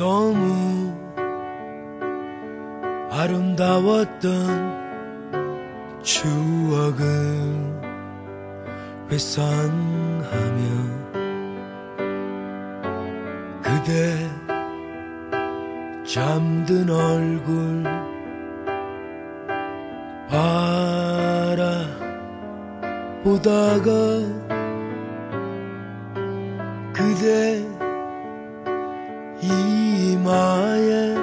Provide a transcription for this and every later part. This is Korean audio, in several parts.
너무 아름다웠던 추억을 회상하며 그대 잠든 얼굴 바라보다가 그대 이마에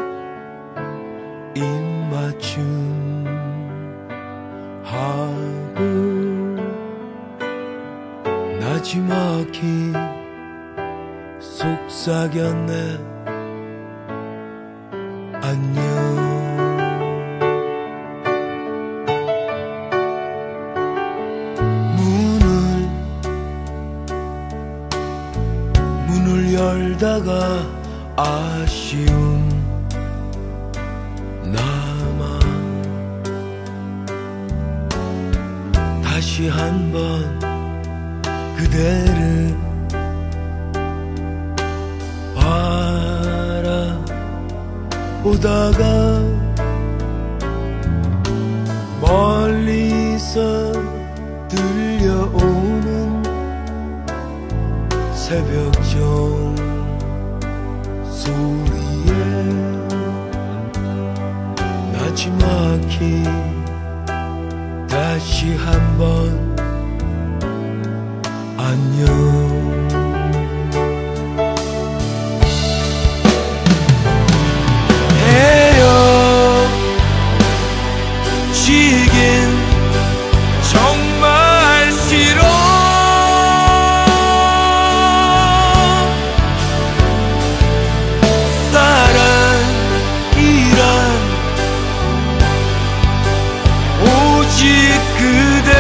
입맞춤 하고 나지막히 속삭였네. 안녕. 문을 열다가 아쉬움 남아 다시 한번 그대를 바라보다가 멀리서 들려오는 새벽종 소리에 나지막히 다시 한번 안녕. 헤어지긴 정말 싫어. 오직 그대.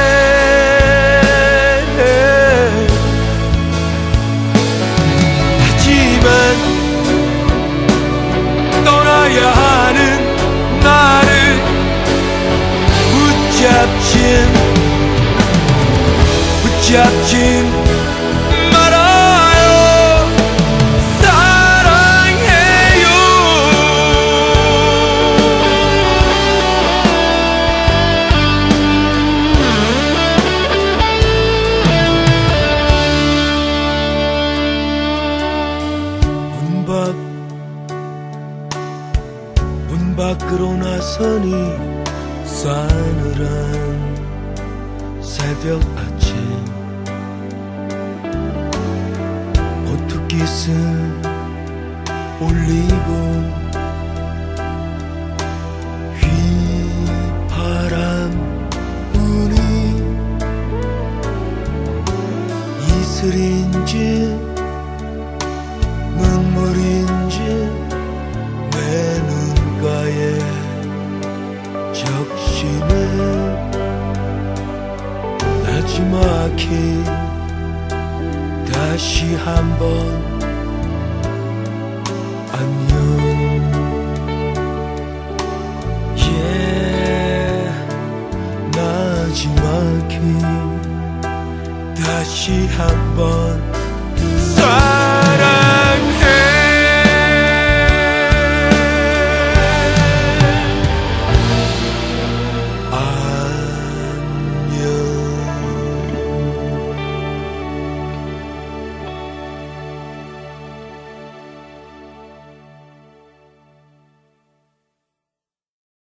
하지만 떠나야 하는 나를 붙잡진 말아요. 사랑해요. 문 밖으로 나서니 싸늘한 새벽 아침. 포트깃을 올리고 휘파람 부니 이슬인지 눈물인지 내 눈가에 적시네. 나지막히 다시 한번 안녕. 나지막히 다시 한번